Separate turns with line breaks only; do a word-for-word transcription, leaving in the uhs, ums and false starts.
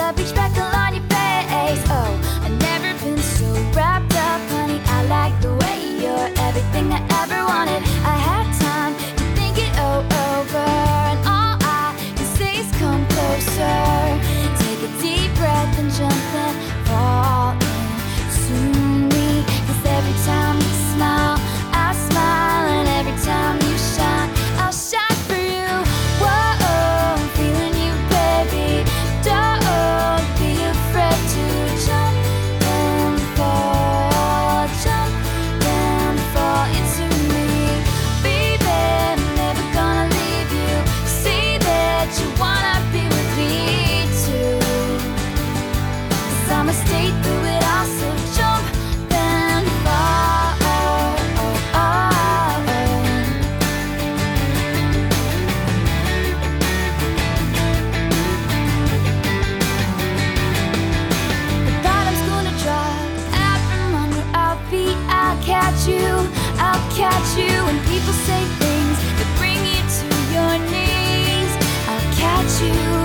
the beach, speckle on your face. Oh, I've never been so wrapped up, honey. I like the way you're everything I ever wanted. I had time to think it all over, and all I can say is come closer. Take a deep breath and jump in, fall into me. 'Cause every time you smile, I smile, and every time you shine, I'll shine for you. Whoa, I'm feeling you, baby. Don't be afraid to jump and fall, jump and fall into me. Baby, I'm never gonna leave you. Say that you wanna be with me too. 'Cause I'ma stay through it all, so jump and fall. The bottom's gonna drop out from under our feet. I'll catch you, I'll catch you. When people say things that bring you to your knees, I'll catch you.